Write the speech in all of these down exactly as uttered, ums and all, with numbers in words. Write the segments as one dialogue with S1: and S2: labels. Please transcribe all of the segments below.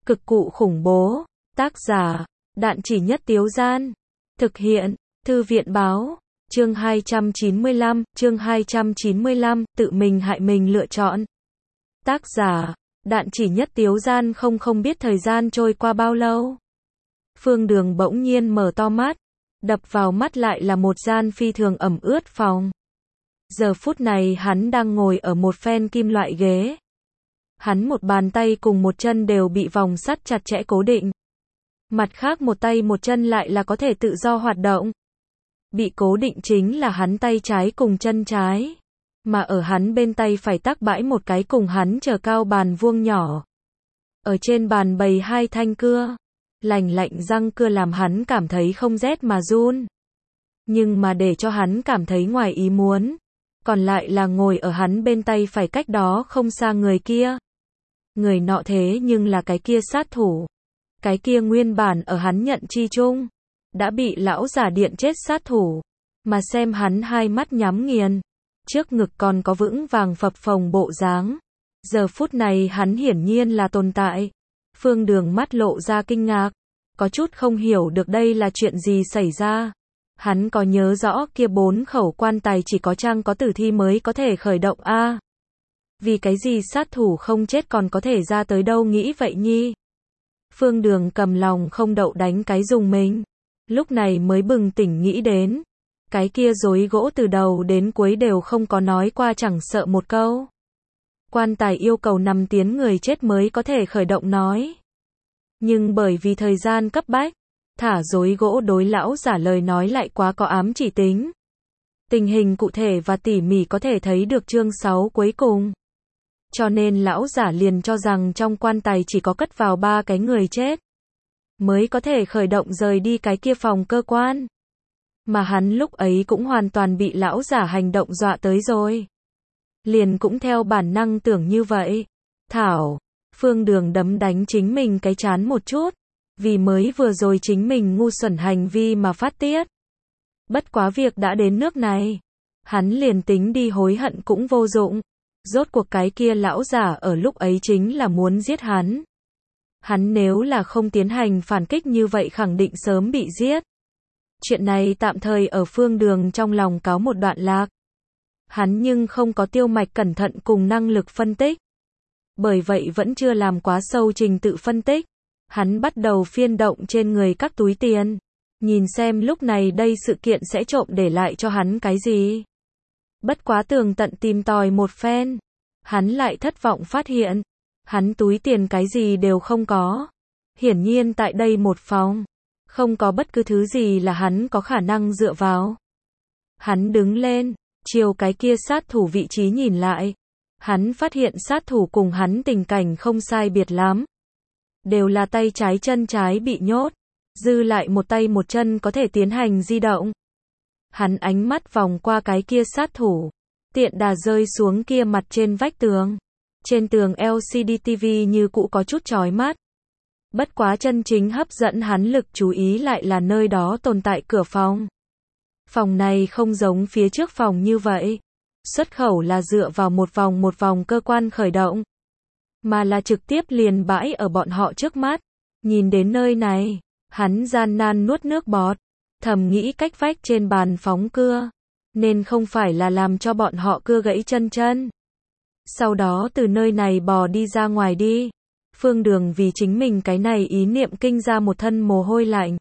S1: Cực cụ khủng bố. Tác giả, Đạn Chỉ Nhất Tiếu Gian. Thực hiện, Thư viện báo. Chương hai trăm chín mươi lăm, chương hai trăm chín mươi lăm, tự mình hại mình lựa chọn. Tác giả, Đạn Chỉ Nhất Tiếu Gian. Không không biết thời gian trôi qua bao lâu. Phương Đường bỗng nhiên mở to mắt. Đập vào mắt lại là một gian phi thường ẩm ướt phòng. Giờ phút này hắn đang ngồi ở một phen kim loại ghế. Hắn một bàn tay cùng một chân đều bị vòng sắt chặt chẽ cố định. Mặt khác một tay một chân lại là có thể tự do hoạt động. Bị cố định chính là hắn tay trái cùng chân trái. Mà ở hắn bên tay phải tác bãi một cái cùng hắn trở cao bàn vuông nhỏ. Ở trên bàn bày hai thanh cưa. Lành lạnh răng cưa làm hắn cảm thấy không rét mà run. Nhưng mà để cho hắn cảm thấy ngoài ý muốn. Còn lại là ngồi ở hắn bên tay phải cách đó không xa người kia. Người nọ thế nhưng là cái kia sát thủ. Cái kia nguyên bản ở hắn nhận chi chung. Đã bị lão giả điện chết sát thủ. Mà xem hắn hai mắt nhắm nghiền. Trước ngực còn có vững vàng phập phồng bộ dáng. Giờ phút này hắn hiển nhiên là tồn tại. Phương Đường mắt lộ ra kinh ngạc. Có chút không hiểu được đây là chuyện gì xảy ra. Hắn có nhớ rõ kia bốn khẩu quan tài chỉ có trang có tử thi mới có thể khởi động a à, vì cái gì sát thủ không chết còn có thể ra tới đâu nghĩ vậy nhi. Phương Đường cầm lòng không đậu đánh cái dùng mình. Lúc này mới bừng tỉnh nghĩ đến. Cái kia rối gỗ từ đầu đến cuối đều không có nói qua chẳng sợ một câu. Quan tài yêu cầu nằm tiến người chết mới có thể khởi động nói. Nhưng bởi vì thời gian cấp bách, thả rối gỗ đối lão giả lời nói lại quá có ám chỉ tính. Tình hình cụ thể và tỉ mỉ có thể thấy được chương sáu cuối cùng. Cho nên lão giả liền cho rằng trong quan tài chỉ có cất vào ba cái người chết. Mới có thể khởi động rời đi cái kia phòng cơ quan. Mà hắn lúc ấy cũng hoàn toàn bị lão giả hành động dọa tới rồi. Liền cũng theo bản năng tưởng như vậy. Thảo, Phương Đường đấm đánh chính mình cái chán một chút. Vì mới vừa rồi chính mình ngu xuẩn hành vi mà phát tiết. Bất quá việc đã đến nước này. Hắn liền tính đi hối hận cũng vô dụng. Rốt cuộc cái kia lão giả ở lúc ấy chính là muốn giết hắn. Hắn nếu là không tiến hành phản kích như vậy khẳng định sớm bị giết. Chuyện này tạm thời ở Phương Đường trong lòng cáo một đoạn lạc. Hắn nhưng không có tiêu mạch cẩn thận cùng năng lực phân tích. Bởi vậy vẫn chưa làm quá sâu trình tự phân tích. Hắn bắt đầu phiên động trên người các túi tiền. Nhìn xem lúc này đây sự kiện sẽ trộm để lại cho hắn cái gì. Bất quá tường tận tìm tòi một phen. Hắn lại thất vọng phát hiện. Hắn túi tiền cái gì đều không có. Hiển nhiên tại đây một phòng. Không có bất cứ thứ gì là hắn có khả năng dựa vào. Hắn đứng lên. Chiều cái kia sát thủ vị trí nhìn lại. Hắn phát hiện sát thủ cùng hắn tình cảnh không sai biệt lắm. Đều là tay trái chân trái bị nhốt. Dư lại một tay một chân có thể tiến hành di động. Hắn ánh mắt vòng qua cái kia sát thủ. Tiện đà rơi xuống kia mặt trên vách tường. Trên tường lờ xê đê ti vi như cũ có chút chói mắt. Bất quá chân chính hấp dẫn hắn lực chú ý lại là nơi đó tồn tại cửa phòng. Phòng này không giống phía trước phòng như vậy. Xuất khẩu là dựa vào một vòng một vòng cơ quan khởi động. Mà là trực tiếp liền bãi ở bọn họ trước mắt. Nhìn đến nơi này, hắn gian nan nuốt nước bọt. Thầm nghĩ cách vách trên bàn phóng cưa. Nên không phải là làm cho bọn họ cưa gãy chân chân. Sau đó từ nơi này bò đi ra ngoài đi. Phương Đường vì chính mình cái này ý niệm kinh ra một thân mồ hôi lạnh.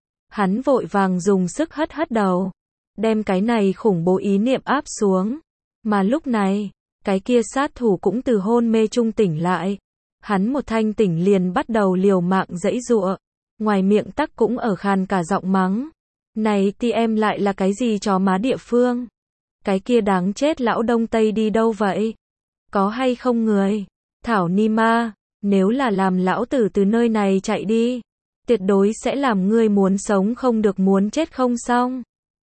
S1: Hắn vội vàng dùng sức hất hất đầu. Đem cái này khủng bố ý niệm áp xuống. Mà lúc này, cái kia sát thủ cũng từ hôn mê trung tỉnh lại. Hắn một thanh tỉnh liền bắt đầu liều mạng giãy giụa. Ngoài miệng tắc cũng ở khàn cả giọng mắng. Này thì em lại là cái gì chó má địa phương? Cái kia đáng chết lão Đông Tây đi đâu vậy? Có hay không người? Thảo ni ma, nếu là làm lão tử từ nơi này chạy đi, tuyệt đối sẽ làm ngươi muốn sống không được muốn chết không xong.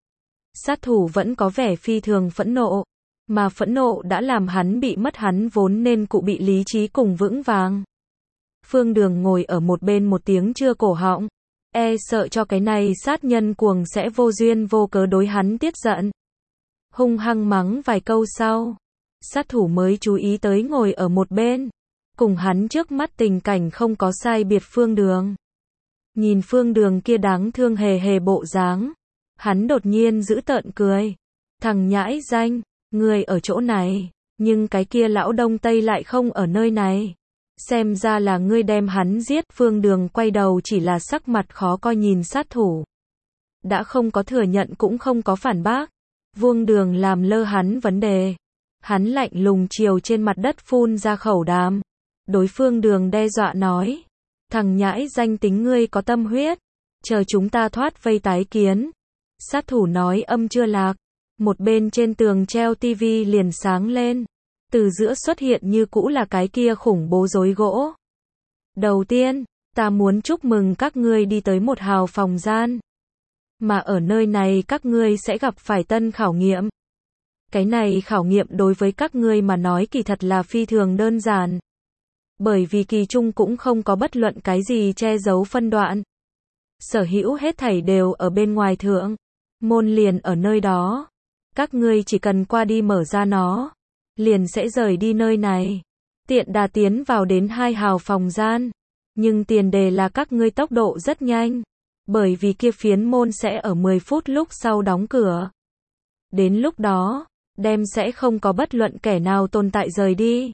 S1: Sát thủ vẫn có vẻ phi thường phẫn nộ, mà phẫn nộ đã làm hắn bị mất hắn vốn nên cụ bị lý trí cùng vững vàng. Phương Đường ngồi ở một bên một tiếng chưa cổ họng, e sợ cho cái này sát nhân cuồng sẽ vô duyên vô cớ đối hắn tiết giận. Hung hăng mắng vài câu sau, sát thủ mới chú ý tới ngồi ở một bên. cùng hắn trước mắt tình cảnh không có sai biệt Phương Đường. Nhìn Phương Đường kia đáng thương hề hề bộ dáng, hắn đột nhiên giễu tợn cười. Thằng nhãi danh, ngươi ở chỗ này, nhưng cái kia lão Đông Tây lại không ở nơi này. Xem ra là ngươi đem hắn giết. Phương Đường quay đầu chỉ là sắc mặt khó coi nhìn sát thủ. Đã không có thừa nhận cũng không có phản bác. Vương Đường làm lơ hắn vấn đề. Hắn lạnh lùng chiều trên mặt đất phun ra khẩu đàm. Đối Phương Đường đe dọa nói. Thằng nhãi danh tính ngươi có tâm huyết. Chờ chúng ta thoát vây tái kiến. Sát thủ nói âm chưa lạc. Một bên trên tường treo tivi liền sáng lên. Từ giữa xuất hiện như cũ là cái kia khủng bố rối gỗ. Đầu tiên, ta muốn chúc mừng các ngươi đi tới một hào phòng gian. Mà ở nơi này các ngươi sẽ gặp phải tân khảo nghiệm. Cái này khảo nghiệm đối với các ngươi mà nói kỳ thật là phi thường đơn giản. Bởi vì kỳ trung cũng không có bất luận cái gì che giấu phân đoạn. Sở hữu hết thảy đều ở bên ngoài thượng. Môn liền ở nơi đó. Các ngươi chỉ cần qua đi mở ra nó. Liền sẽ rời đi nơi này. Tiện đà tiến vào đến hai hào phòng gian. Nhưng tiền đề là các ngươi tốc độ rất nhanh. Bởi vì kia phiến môn sẽ ở mười phút lúc sau đóng cửa. Đến lúc đó, đem sẽ không có bất luận kẻ nào tồn tại rời đi.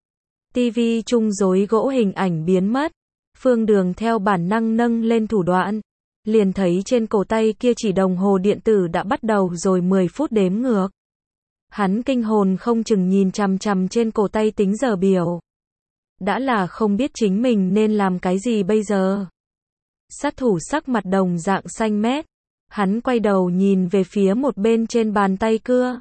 S1: Tivi chung rối gỗ hình ảnh biến mất. Phương Đường theo bản năng nâng lên thủ đoạn. Liền thấy trên cổ tay kia chỉ đồng hồ điện tử đã bắt đầu rồi mười phút đếm ngược. Hắn kinh hồn không chừng nhìn chằm chằm trên cổ tay tính giờ biểu. Đã là không biết chính mình nên làm cái gì bây giờ. Sát thủ sắc mặt đồng dạng xanh mét. Hắn quay đầu nhìn về phía một bên trên bàn tay cưa.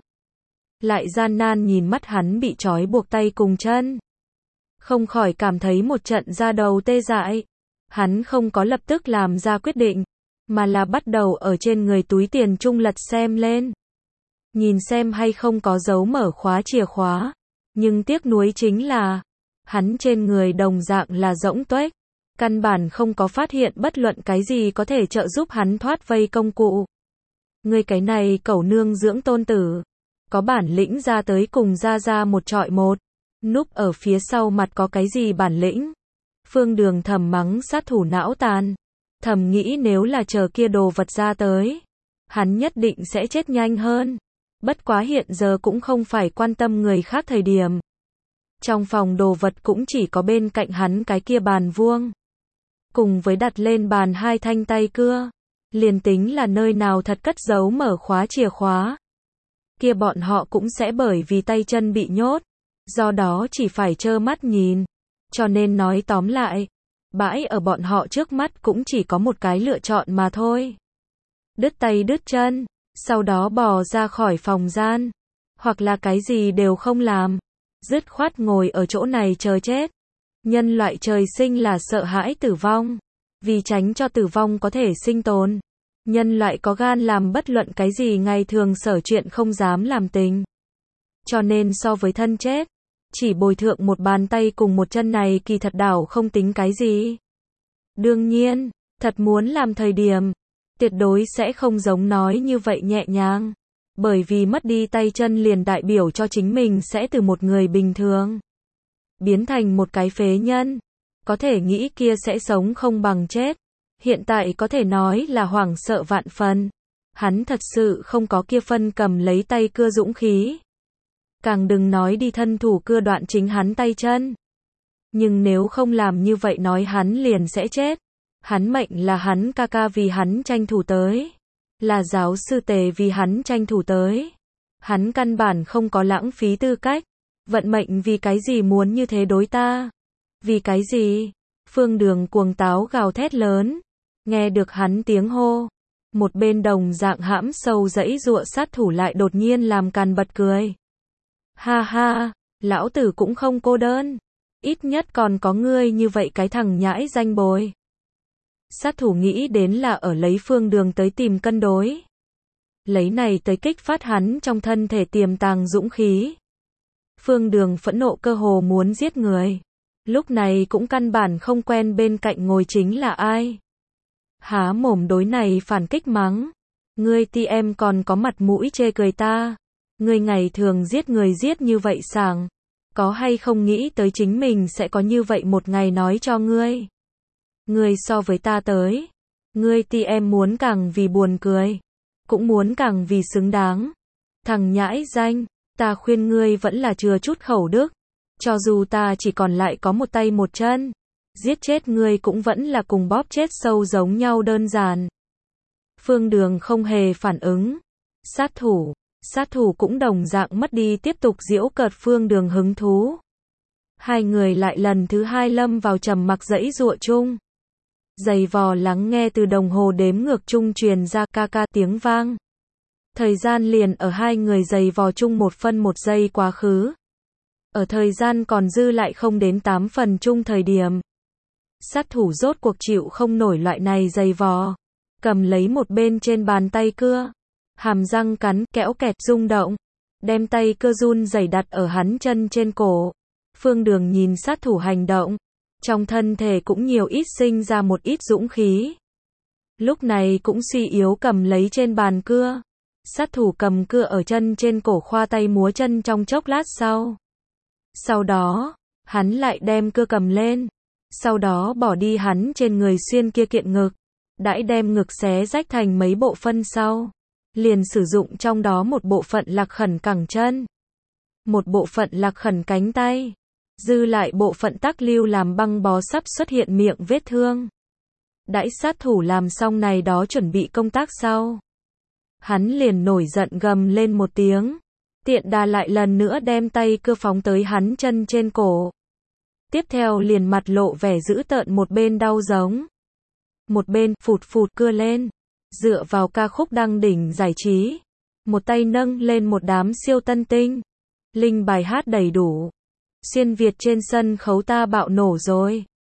S1: Lại gian nan nhìn mắt hắn bị trói buộc tay cùng chân. Không khỏi cảm thấy một trận da đầu tê dại. Hắn không có lập tức làm ra quyết định. Mà là bắt đầu ở trên người túi tiền trung lật xem lên. Nhìn xem hay không có dấu mở khóa chìa khóa. Nhưng tiếc nuối chính là, hắn trên người đồng dạng là rỗng tuếch. Căn bản không có phát hiện bất luận cái gì có thể trợ giúp hắn thoát vây công cụ. Ngươi cái này cẩu nương dưỡng tôn tử. Có bản lĩnh ra tới cùng ra ra một trọi một. Núp ở phía sau mặt có cái gì bản lĩnh. Phương Đường thầm mắng sát thủ não tàn. Thầm nghĩ nếu là chờ kia đồ vật ra tới. Hắn nhất định sẽ chết nhanh hơn. Bất quá hiện giờ cũng không phải quan tâm người khác thời điểm. Trong phòng đồ vật cũng chỉ có bên cạnh hắn cái kia bàn vuông. Cùng với đặt lên bàn hai thanh tay cưa. Liền tính là nơi nào thật cất giấu mở khóa chìa khóa. Kia bọn họ cũng sẽ bởi vì tay chân bị nhốt. Do đó chỉ phải trơ mắt nhìn. Cho nên nói tóm lại. Bãi ở bọn họ trước mắt cũng chỉ có một cái lựa chọn mà thôi. Đứt tay đứt chân. Sau đó bò ra khỏi phòng gian. Hoặc là cái gì đều không làm. Dứt khoát ngồi ở chỗ này chờ chết. Nhân loại trời sinh là sợ hãi tử vong. Vì tránh cho tử vong có thể sinh tồn. Nhân loại có gan làm bất luận cái gì ngày thường sở chuyện không dám làm tình. Cho nên so với thân chết. Chỉ bồi thượng một bàn tay cùng một chân này kỳ thật đảo không tính cái gì. Đương nhiên, thật muốn làm thời điểm. Tuyệt đối sẽ không giống nói như vậy nhẹ nhàng. Bởi vì mất đi tay chân liền đại biểu cho chính mình sẽ từ một người bình thường. Biến thành một cái phế nhân. Có thể nghĩ kia sẽ sống không bằng chết. Hiện tại có thể nói là hoảng sợ vạn phần. Hắn thật sự không có kia phân cầm lấy tay cưa dũng khí. Càng đừng nói đi thân thủ cưa đoạn chính hắn tay chân. Nhưng nếu không làm như vậy nói hắn liền sẽ chết. Hắn mệnh là hắn ca ca vì hắn tranh thủ tới. Là giáo sư Tề vì hắn tranh thủ tới. Hắn căn bản không có lãng phí tư cách. Vận mệnh vì cái gì muốn như thế đối ta? Vì cái gì? Phương Đường cuồng táo gào thét lớn. Nghe được hắn tiếng hô. Một bên đồng dạng hãm sâu dãy giụa sát thủ lại đột nhiên làm càn bật cười. Ha ha, lão tử cũng không cô đơn. Ít nhất còn có ngươi như vậy cái thằng nhãi danh bồi. Sát thủ nghĩ đến là ở lấy Phương Đường tới tìm cân đối. Lấy này tới kích phát hắn trong thân thể tiềm tàng dũng khí. Phương Đường phẫn nộ cơ hồ muốn giết người. Lúc này cũng căn bản không quen bên cạnh ngồi chính là ai. Há mồm đối này phản kích mắng. Ngươi ti em còn có mặt mũi chê cười ta. Ngươi ngày thường giết người giết như vậy sảng. có hay không nghĩ tới chính mình sẽ có như vậy một ngày nói cho ngươi. Ngươi so với ta tới. Ngươi ti em muốn càng vì buồn cười. Cũng muốn càng vì xứng đáng. Thằng nhãi danh, ta khuyên ngươi vẫn là chừa chút khẩu đức. Cho dù ta chỉ còn lại có một tay một chân. Giết chết ngươi cũng vẫn là cùng bóp chết sâu giống nhau đơn giản. Phương Đường không hề phản ứng. Sát thủ, sát thủ cũng đồng dạng mất đi tiếp tục giễu cợt Phương Đường hứng thú. Hai người lại lần thứ hai lâm vào trầm mặc dãy dụa chung. Giày vò lắng nghe từ đồng hồ đếm ngược chung truyền ra ca ca tiếng vang. Thời gian liền ở hai người giày vò chung một phân một giây quá khứ. Ở thời gian còn dư lại không đến tám phần chung thời điểm. Sát thủ rốt cuộc chịu không nổi loại này giày vò. Cầm lấy một bên trên bàn tay cưa. Hàm răng cắn, kẽo kẹt rung động. Đem tay cưa run rẩy đặt ở hắn chân trên cổ. Phương Đường nhìn sát thủ hành động. Trong thân thể cũng nhiều ít sinh ra một ít dũng khí. Lúc này cũng suy yếu cầm lấy trên bàn cưa. Sát thủ cầm cưa ở chân trên cổ khoa tay múa chân trong chốc lát sau. Sau đó, hắn lại đem cưa cầm lên. Sau đó bỏ đi hắn trên người xuyên kia kiện ngực. Đãi đem ngực xé rách thành mấy bộ phân sau. Liền sử dụng trong đó một bộ phận lạc khẩn cẳng chân. Một bộ phận lạc khẩn cánh tay. Dư lại bộ phận tắc lưu làm băng bó sắp xuất hiện miệng vết thương. Đãi sát thủ làm xong này đó chuẩn bị công tác sau. Hắn liền nổi giận gầm lên một tiếng. Tiện đà lại lần nữa đem tay cưa phóng tới hắn chân trên cổ. Tiếp theo liền mặt lộ vẻ dữ tợn một bên đau giống. Một bên phụt phụt cưa lên. Dựa vào ca khúc đăng đỉnh giải trí. Một tay nâng lên một đám siêu tân tinh. Linh bài hát đầy đủ. Xuyên Việt trên sân khấu ta bạo nổ rồi.